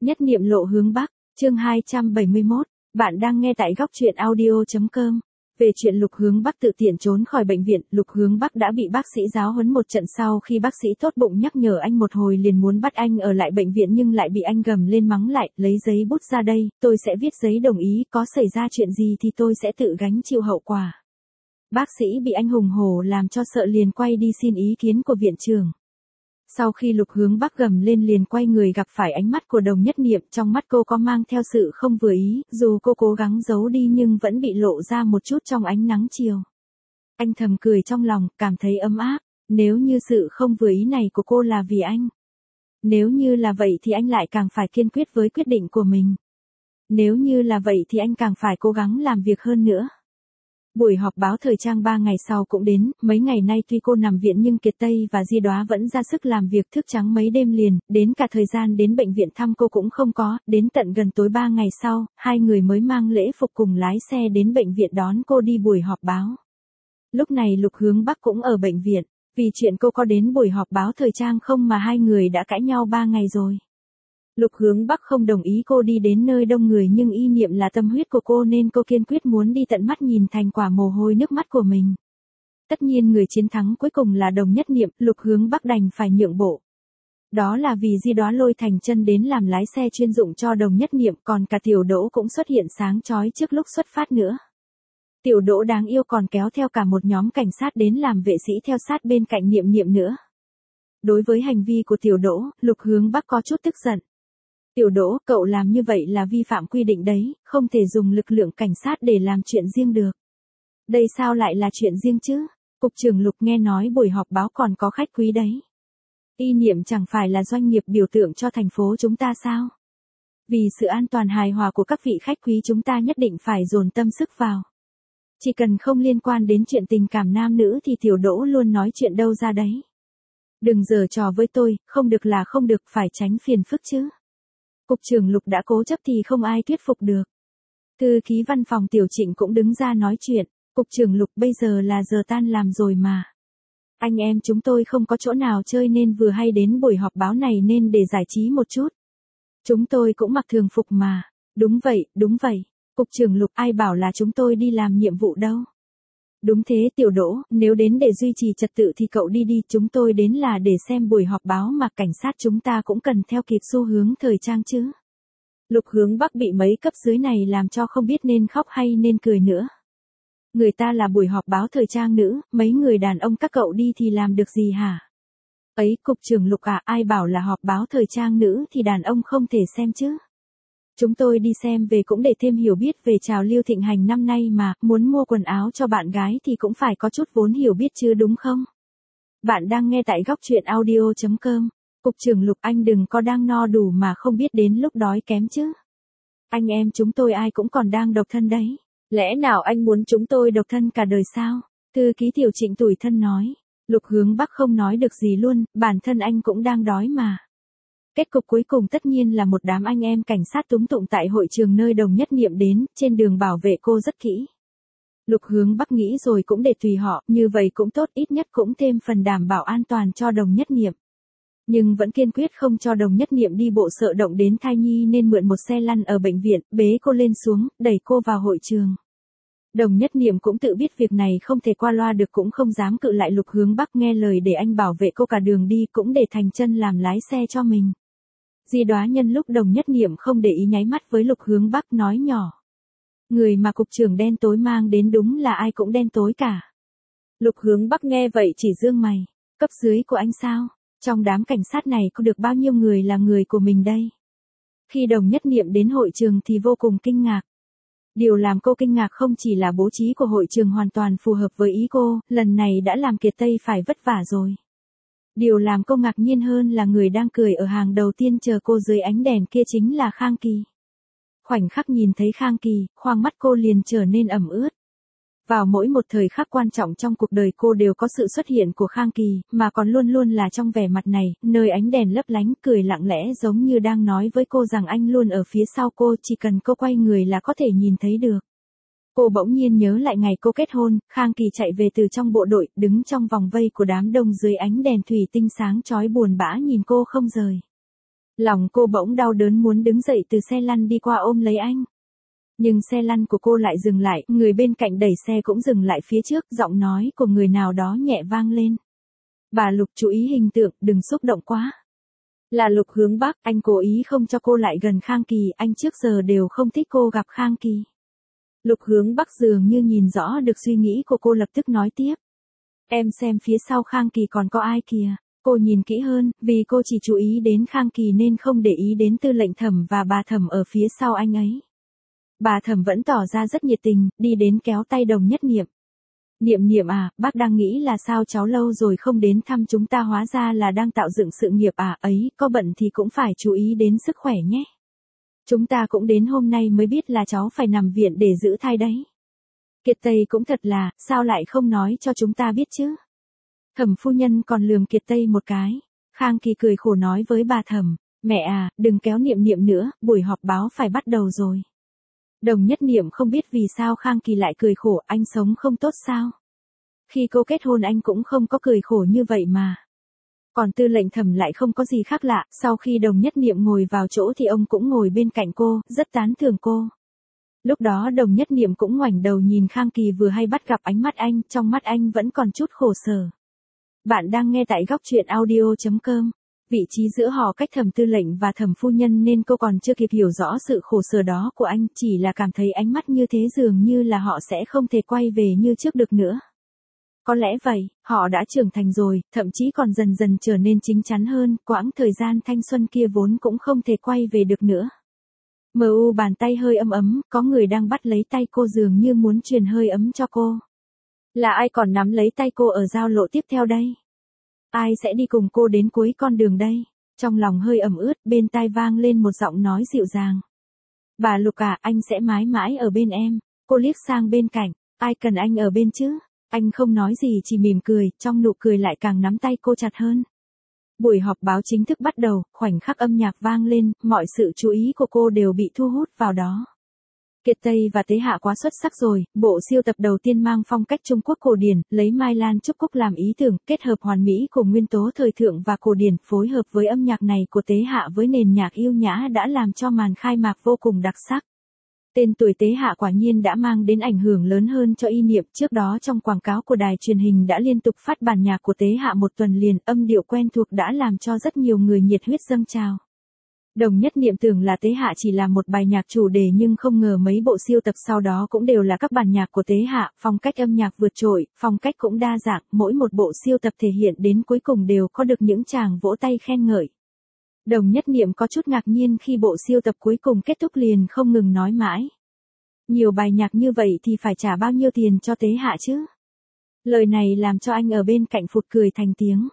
Nhất niệm lộ hướng Bắc, chương 271, bạn đang nghe tại góc truyện audio.com. Về chuyện Lục Hướng Bắc tự tiện trốn khỏi bệnh viện, Lục Hướng Bắc đã bị bác sĩ giáo huấn một trận sau khi bác sĩ tốt bụng nhắc nhở anh một hồi liền muốn bắt anh ở lại bệnh viện nhưng lại bị anh gầm lên mắng lại, lấy giấy bút ra đây, tôi sẽ viết giấy đồng ý, có xảy ra chuyện gì thì tôi sẽ tự gánh chịu hậu quả. Bác sĩ bị anh hùng hổ làm cho sợ liền quay đi xin ý kiến của viện trưởng. Sau khi Lục Hướng Bắc gầm lên liền quay người gặp phải ánh mắt của Đồng Nhất Niệm, trong mắt cô có mang theo sự không vừa ý, dù cô cố gắng giấu đi nhưng vẫn bị lộ ra một chút trong ánh nắng chiều. Anh thầm cười trong lòng, cảm thấy ấm áp, nếu như sự không vừa ý này của cô là vì anh. Nếu như là vậy thì anh lại càng phải kiên quyết với quyết định của mình. Nếu như là vậy thì anh càng phải cố gắng làm việc hơn nữa. Buổi họp báo thời trang 3 ngày sau cũng đến, mấy ngày nay tuy cô nằm viện nhưng Kiệt Tây và Di Đóa vẫn ra sức làm việc thức trắng mấy đêm liền, đến cả thời gian đến bệnh viện thăm cô cũng không có, đến tận gần tối 3 ngày sau, hai người mới mang lễ phục cùng lái xe đến bệnh viện đón cô đi buổi họp báo. Lúc này Lục Hướng Bắc cũng ở bệnh viện, vì chuyện cô có đến buổi họp báo thời trang không mà hai người đã cãi nhau 3 ngày rồi. Lục Hướng Bắc không đồng ý cô đi đến nơi đông người nhưng y niệm là tâm huyết của cô nên cô kiên quyết muốn đi tận mắt nhìn thành quả mồ hôi nước mắt của mình. Tất nhiên người chiến thắng cuối cùng là Đồng Nhất Niệm, Lục Hướng Bắc đành phải nhượng bộ. Đó là vì Di Đóa lôi Thành Chân đến làm lái xe chuyên dụng cho Đồng Nhất Niệm, còn cả Tiểu Đỗ cũng xuất hiện sáng chói trước lúc xuất phát nữa. Tiểu Đỗ đáng yêu còn kéo theo cả một nhóm cảnh sát đến làm vệ sĩ theo sát bên cạnh Niệm Niệm nữa. Đối với hành vi của Tiểu Đỗ, Lục Hướng Bắc có chút tức giận. Tiểu Đỗ, cậu làm như vậy là vi phạm quy định đấy, không thể dùng lực lượng cảnh sát để làm chuyện riêng được. Đây sao lại là chuyện riêng chứ? Cục trưởng Lục nghe nói buổi họp báo còn có khách quý đấy. Y Niệm chẳng phải là doanh nghiệp biểu tượng cho thành phố chúng ta sao? Vì sự an toàn hài hòa của các vị khách quý chúng ta nhất định phải dồn tâm sức vào. Chỉ cần không liên quan đến chuyện tình cảm nam nữ thì Tiểu Đỗ luôn nói chuyện đâu ra đấy. Đừng giở trò với tôi, không được là không được, phải tránh phiền phức chứ. Cục trưởng Lục đã cố chấp thì không ai thuyết phục được. Thư ký văn phòng Tiểu Trịnh cũng đứng ra nói chuyện, Cục trưởng Lục bây giờ là giờ tan làm rồi mà. Anh em chúng tôi không có chỗ nào chơi nên vừa hay đến buổi họp báo này nên để giải trí một chút. Chúng tôi cũng mặc thường phục mà. Đúng vậy. Cục trưởng Lục ai bảo là chúng tôi đi làm nhiệm vụ đâu. Đúng thế Tiểu Đỗ, nếu đến để duy trì trật tự thì cậu đi đi, chúng tôi đến là để xem buổi họp báo mà cảnh sát chúng ta cũng cần theo kịp xu hướng thời trang chứ. Lục Hướng Bắc bị mấy cấp dưới này làm cho không biết nên khóc hay nên cười nữa. Người ta là buổi họp báo thời trang nữ, mấy người đàn ông các cậu đi thì làm được gì hả? Ấy, Cục trưởng Lục à, ai bảo là họp báo thời trang nữ thì đàn ông không thể xem chứ. Chúng tôi đi xem về cũng để thêm hiểu biết về trào lưu thịnh hành năm nay mà, muốn mua quần áo cho bạn gái thì cũng phải có chút vốn hiểu biết chứ đúng không? Bạn đang nghe tại góc truyện audio.com. Cục trưởng Lục anh đừng có đang no đủ mà không biết đến lúc đói kém chứ. Anh em chúng tôi ai cũng còn đang độc thân đấy. Lẽ nào anh muốn chúng tôi độc thân cả đời sao? Thư ký Tiểu Trịnh tủi thân nói. Lục Hướng Bắc không nói được gì luôn, bản thân anh cũng đang đói mà. Kết cục cuối cùng tất nhiên là một đám anh em cảnh sát túm tụm tại hội trường nơi Đồng Nhất Niệm đến, trên đường bảo vệ cô rất kỹ. Lục Hướng Bắc nghĩ rồi cũng để tùy họ, như vậy cũng tốt, ít nhất cũng thêm phần đảm bảo an toàn cho Đồng Nhất Niệm. Nhưng vẫn kiên quyết không cho Đồng Nhất Niệm đi bộ sợ động đến thai nhi nên mượn một xe lăn ở bệnh viện, bế cô lên xuống, đẩy cô vào hội trường. Đồng Nhất Niệm cũng tự biết việc này không thể qua loa được cũng không dám cự lại Lục Hướng Bắc nghe lời để anh bảo vệ cô cả đường đi cũng để Thành Chân làm lái xe cho mình. Di Đóa nhân lúc Đồng Nhất Niệm không để ý nháy mắt với Lục Hướng Bắc nói nhỏ. Người mà cục trưởng đen tối mang đến đúng là ai cũng đen tối cả. Lục Hướng Bắc nghe vậy chỉ giương mày. Cấp dưới của anh sao? Trong đám cảnh sát này có được bao nhiêu người là người của mình đây? Khi Đồng Nhất Niệm đến hội trường thì vô cùng kinh ngạc. Điều làm cô kinh ngạc không chỉ là bố trí của hội trường hoàn toàn phù hợp với ý cô, lần này đã làm Kiệt Tây phải vất vả rồi. Điều làm cô ngạc nhiên hơn là người đang cười ở hàng đầu tiên chờ cô dưới ánh đèn kia chính là Khang Kỳ. Khoảnh khắc nhìn thấy Khang Kỳ, khoang mắt cô liền trở nên ẩm ướt. Vào mỗi một thời khắc quan trọng trong cuộc đời cô đều có sự xuất hiện của Khang Kỳ, mà còn luôn luôn là trong vẻ mặt này, nơi ánh đèn lấp lánh, cười lặng lẽ giống như đang nói với cô rằng anh luôn ở phía sau cô, chỉ cần cô quay người là có thể nhìn thấy được. Cô bỗng nhiên nhớ lại ngày cô kết hôn, Khang Kỳ chạy về từ trong bộ đội, đứng trong vòng vây của đám đông dưới ánh đèn thủy tinh sáng chói buồn bã nhìn cô không rời. Lòng cô bỗng đau đớn muốn đứng dậy từ xe lăn đi qua ôm lấy anh. Nhưng xe lăn của cô lại dừng lại, người bên cạnh đẩy xe cũng dừng lại phía trước, giọng nói của người nào đó nhẹ vang lên. Bà Lục chú ý hình tượng, đừng xúc động quá. Là Lục Hướng Bắc, anh cố ý không cho cô lại gần Khang Kỳ, anh trước giờ đều không thích cô gặp Khang Kỳ. Lục Hướng Bắc dường như nhìn rõ được suy nghĩ của cô, lập tức nói tiếp. Em xem phía sau Khang Kỳ còn có ai kìa. Cô nhìn kỹ hơn, vì cô chỉ chú ý đến Khang Kỳ nên không để ý đến Tư lệnh Thẩm và bà Thẩm ở phía sau anh ấy. Bà Thẩm vẫn tỏ ra rất nhiệt tình, đi đến kéo tay Đồng Nhất Niệm. Niệm Niệm à, bác đang nghĩ là sao cháu lâu rồi không đến thăm chúng ta, hóa ra là đang tạo dựng sự nghiệp à, ấy, có bận thì cũng phải chú ý đến sức khỏe nhé. Chúng ta cũng đến hôm nay mới biết là cháu phải nằm viện để giữ thai đấy. Kiệt Tây cũng thật là, sao lại không nói cho chúng ta biết chứ? Thẩm phu nhân còn lườm Kiệt Tây một cái. Khang Kỳ cười khổ nói với bà Thẩm, mẹ à, đừng kéo Niệm Niệm nữa, buổi họp báo phải bắt đầu rồi. Đồng Nhất Niệm không biết vì sao Khang Kỳ lại cười khổ, anh sống không tốt sao? Khi cô kết hôn anh cũng không có cười khổ như vậy mà. Còn Tư lệnh Thẩm lại không có gì khác lạ, sau khi Đồng Nhất Niệm ngồi vào chỗ thì ông cũng ngồi bên cạnh cô, rất tán thưởng cô. Lúc đó Đồng Nhất Niệm cũng ngoảnh đầu nhìn Khang Kỳ vừa hay bắt gặp ánh mắt anh, trong mắt anh vẫn còn chút khổ sở. Bạn đang nghe tại góc truyện audio.com. Vị trí giữa họ cách Thẩm tư lệnh và Thẩm phu nhân nên cô còn chưa kịp hiểu rõ sự khổ sở đó của anh, chỉ là cảm thấy ánh mắt như thế dường như là họ sẽ không thể quay về như trước được nữa. Có lẽ vậy, họ đã trưởng thành rồi, thậm chí còn dần dần trở nên chín chắn hơn, quãng thời gian thanh xuân kia vốn cũng không thể quay về được nữa. Bàn tay hơi ấm ấm, có người đang bắt lấy tay cô dường như muốn truyền hơi ấm cho cô. Là ai còn nắm lấy tay cô ở giao lộ tiếp theo đây? Ai sẽ đi cùng cô đến cuối con đường đây? Trong lòng hơi ẩm ướt, bên tai vang lên một giọng nói dịu dàng. Bà Lục à, anh sẽ mãi mãi ở bên em. Cô liếc sang bên cạnh, ai cần anh ở bên chứ? Anh không nói gì chỉ mỉm cười, trong nụ cười lại càng nắm tay cô chặt hơn. Buổi họp báo chính thức bắt đầu, khoảnh khắc âm nhạc vang lên, mọi sự chú ý của cô đều bị thu hút vào đó. Kiệt Tây và Tế Hạ quá xuất sắc rồi, bộ siêu tập đầu tiên mang phong cách Trung Quốc cổ điển, lấy Mai Lan Trúc Cúc làm ý tưởng, kết hợp hoàn mỹ của nguyên tố thời thượng và cổ điển, phối hợp với âm nhạc này của Tế Hạ với nền nhạc yêu nhã đã làm cho màn khai mạc vô cùng đặc sắc. Tên tuổi Tế Hạ quả nhiên đã mang đến ảnh hưởng lớn hơn cho Y Niệm, trước đó trong quảng cáo của đài truyền hình đã liên tục phát bản nhạc của Tế Hạ một tuần liền, âm điệu quen thuộc đã làm cho rất nhiều người nhiệt huyết dâng trào. Đồng Nhất Niệm tưởng là Tế Hạ chỉ là một bài nhạc chủ đề nhưng không ngờ mấy bộ siêu tập sau đó cũng đều là các bản nhạc của Tế Hạ, phong cách âm nhạc vượt trội, phong cách cũng đa dạng, mỗi một bộ siêu tập thể hiện đến cuối cùng đều có được những tràng vỗ tay khen ngợi. Đồng Nhất Niệm có chút ngạc nhiên khi bộ siêu tập cuối cùng kết thúc liền không ngừng nói mãi. Nhiều bài nhạc như vậy thì phải trả bao nhiêu tiền cho Tế Hạ chứ? Lời này làm cho anh ở bên cạnh phụt cười thành tiếng.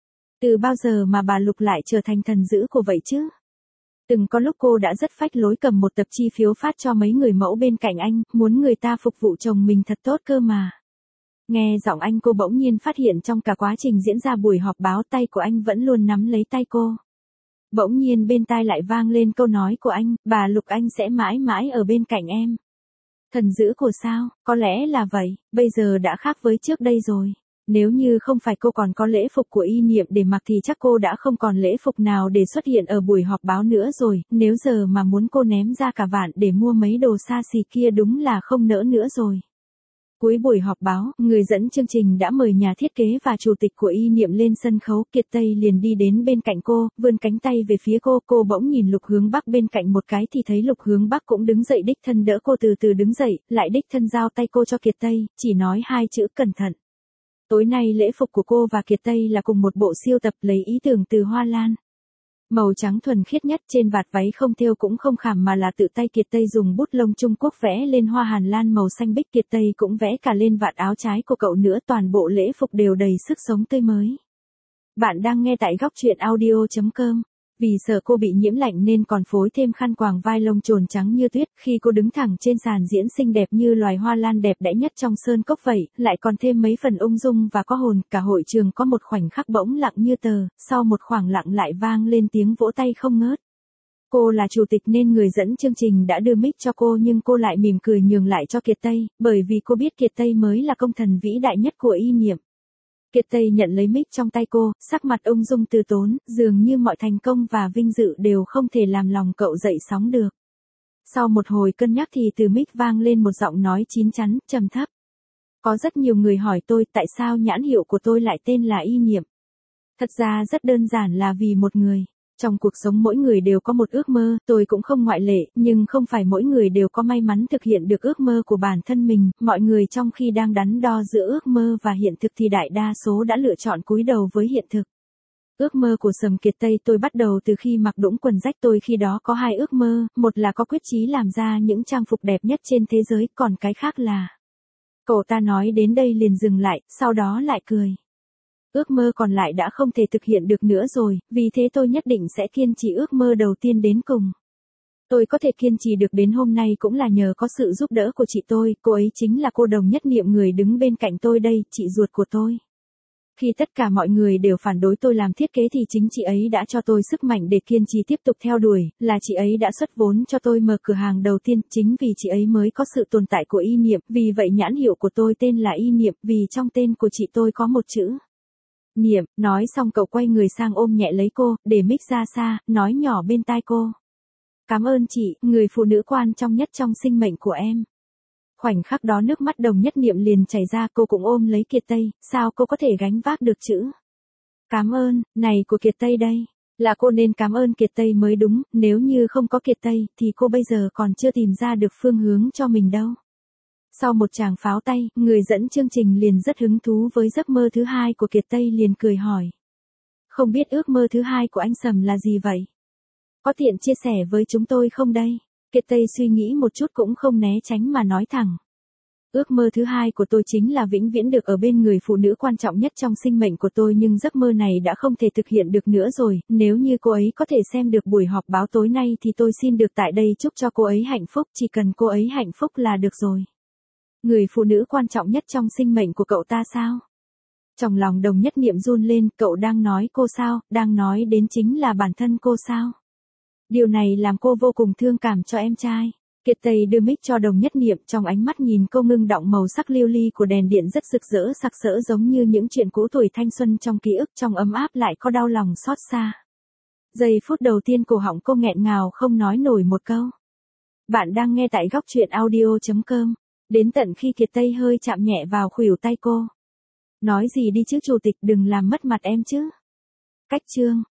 Từ bao giờ mà bà Lục lại trở thành thần dữ của vậy chứ? Từng có lúc cô đã rất phách lối cầm một tập chi phiếu phát cho mấy người mẫu bên cạnh anh, muốn người ta phục vụ chồng mình thật tốt cơ mà. Nghe giọng anh, cô bỗng nhiên phát hiện trong cả quá trình diễn ra buổi họp báo tay của anh vẫn luôn nắm lấy tay cô. Bỗng nhiên bên tai lại vang lên câu nói của anh, bà Lục anh sẽ mãi mãi ở bên cạnh em. Thần dữ của sao, có lẽ là vậy, bây giờ đã khác với trước đây rồi. Nếu như không phải cô còn có lễ phục của Y Niệm để mặc thì chắc cô đã không còn lễ phục nào để xuất hiện ở buổi họp báo nữa rồi, nếu giờ mà muốn cô ném ra cả vạn để mua mấy đồ xa xỉ kia đúng là không nỡ nữa rồi. Cuối buổi họp báo, người dẫn chương trình đã mời nhà thiết kế và chủ tịch của Y Niệm lên sân khấu, Kiệt Tây liền đi đến bên cạnh cô, vươn cánh tay về phía cô bỗng nhìn Lục Hướng Bắc bên cạnh một cái thì thấy Lục Hướng Bắc cũng đứng dậy đích thân đỡ cô từ từ đứng dậy, lại đích thân giao tay cô cho Kiệt Tây, chỉ nói hai chữ cẩn thận. Tối nay lễ phục của cô và Kiệt Tây là cùng một bộ siêu tập lấy ý tưởng từ hoa lan. Màu trắng thuần khiết nhất, trên vạt váy không thêu cũng không khảm mà là tự tay Kiệt Tây dùng bút lông Trung Quốc vẽ lên hoa hàn lan màu xanh biếc, Kiệt Tây cũng vẽ cả lên vạt áo trái của cậu nữa, toàn bộ lễ phục đều đầy sức sống tươi mới. Bạn đang nghe tại góc truyện audio.com. Vì sợ cô bị nhiễm lạnh nên còn phối thêm khăn quàng vai lông trồn trắng như tuyết, khi cô đứng thẳng trên sàn diễn xinh đẹp như loài hoa lan đẹp đẽ nhất trong sơn cốc vậy, lại còn thêm mấy phần ung dung và có hồn, cả hội trường có một khoảnh khắc bỗng lặng như tờ, sau một khoảng lặng lại vang lên tiếng vỗ tay không ngớt. Cô là chủ tịch nên người dẫn chương trình đã đưa mic cho cô nhưng cô lại mỉm cười nhường lại cho Kiệt Tây, bởi vì cô biết Kiệt Tây mới là công thần vĩ đại nhất của Y Niệm. Kiệt Tây nhận lấy mic trong tay cô, sắc mặt ung dung từ tốn, dường như mọi thành công và vinh dự đều không thể làm lòng cậu dậy sóng được. Sau một hồi cân nhắc thì từ mic vang lên một giọng nói chín chắn, trầm thấp. Có rất nhiều người hỏi tôi tại sao nhãn hiệu của tôi lại tên là Y Niệm. Thật ra rất đơn giản là vì một người. Trong cuộc sống mỗi người đều có một ước mơ, tôi cũng không ngoại lệ, nhưng không phải mỗi người đều có may mắn thực hiện được ước mơ của bản thân mình, mọi người trong khi đang đắn đo giữa ước mơ và hiện thực thì đại đa số đã lựa chọn cúi đầu với hiện thực. Ước mơ của Sầm Kiệt Tây tôi bắt đầu từ khi mặc đũng quần rách. Tôi khi đó có hai ước mơ, một là có quyết chí làm ra những trang phục đẹp nhất trên thế giới, còn cái khác là... Cậu ta nói đến đây liền dừng lại, sau đó lại cười. Ước mơ còn lại đã không thể thực hiện được nữa rồi, vì thế tôi nhất định sẽ kiên trì ước mơ đầu tiên đến cùng. Tôi có thể kiên trì được đến hôm nay cũng là nhờ có sự giúp đỡ của chị tôi, cô ấy chính là cô Đồng Nhất Niệm người đứng bên cạnh tôi đây, chị ruột của tôi. Khi tất cả mọi người đều phản đối tôi làm thiết kế thì chính chị ấy đã cho tôi sức mạnh để kiên trì tiếp tục theo đuổi, là chị ấy đã xuất vốn cho tôi mở cửa hàng đầu tiên, chính vì chị ấy mới có sự tồn tại của Y Niệm, vì vậy nhãn hiệu của tôi tên là Y Niệm, vì trong tên của chị tôi có một chữ Niệm. Nói xong cậu quay người sang ôm nhẹ lấy cô, để mic ra xa, nói nhỏ bên tai cô. Cảm ơn chị, người phụ nữ quan trọng nhất trong sinh mệnh của em. Khoảnh khắc đó nước mắt Đồng Nhất Niệm liền chảy ra, cô cũng ôm lấy Kiệt Tây, sao cô có thể gánh vác được chữ cảm ơn này của Kiệt Tây đây? Là cô nên cảm ơn Kiệt Tây mới đúng, nếu như không có Kiệt Tây thì cô bây giờ còn chưa tìm ra được phương hướng cho mình đâu. Sau một tràng pháo tay, người dẫn chương trình liền rất hứng thú với giấc mơ thứ hai của Kiệt Tây liền cười hỏi. Không biết ước mơ thứ hai của anh Sầm là gì vậy? Có tiện chia sẻ với chúng tôi không đây? Kiệt Tây suy nghĩ một chút cũng không né tránh mà nói thẳng. Ước mơ thứ hai của tôi chính là vĩnh viễn được ở bên người phụ nữ quan trọng nhất trong sinh mệnh của tôi, nhưng giấc mơ này đã không thể thực hiện được nữa rồi, nếu như cô ấy có thể xem được buổi họp báo tối nay thì tôi xin được tại đây chúc cho cô ấy hạnh phúc, chỉ cần cô ấy hạnh phúc là được rồi. Người phụ nữ quan trọng nhất trong sinh mệnh của cậu ta sao? Trong lòng Đồng Nhất Niệm run lên, cậu đang nói cô sao, đang nói đến chính là bản thân cô sao? Điều này làm cô vô cùng thương cảm cho em trai. Kiệt Tây đưa mic cho Đồng Nhất Niệm, trong ánh mắt nhìn cô ngưng đọng màu sắc lưu ly của đèn điện rất rực rỡ sặc sỡ giống như những chuyện cũ tuổi thanh xuân trong ký ức, trong ấm áp lại có đau lòng xót xa. Giây phút đầu tiên cổ họng cô nghẹn ngào không nói nổi một câu. Bạn đang nghe tại góc truyện audio.com. Đến tận khi Kiệt Tây hơi chạm nhẹ vào khuỷu tay cô. Nói gì đi chứ chủ tịch, đừng làm mất mặt em chứ. Cách chương.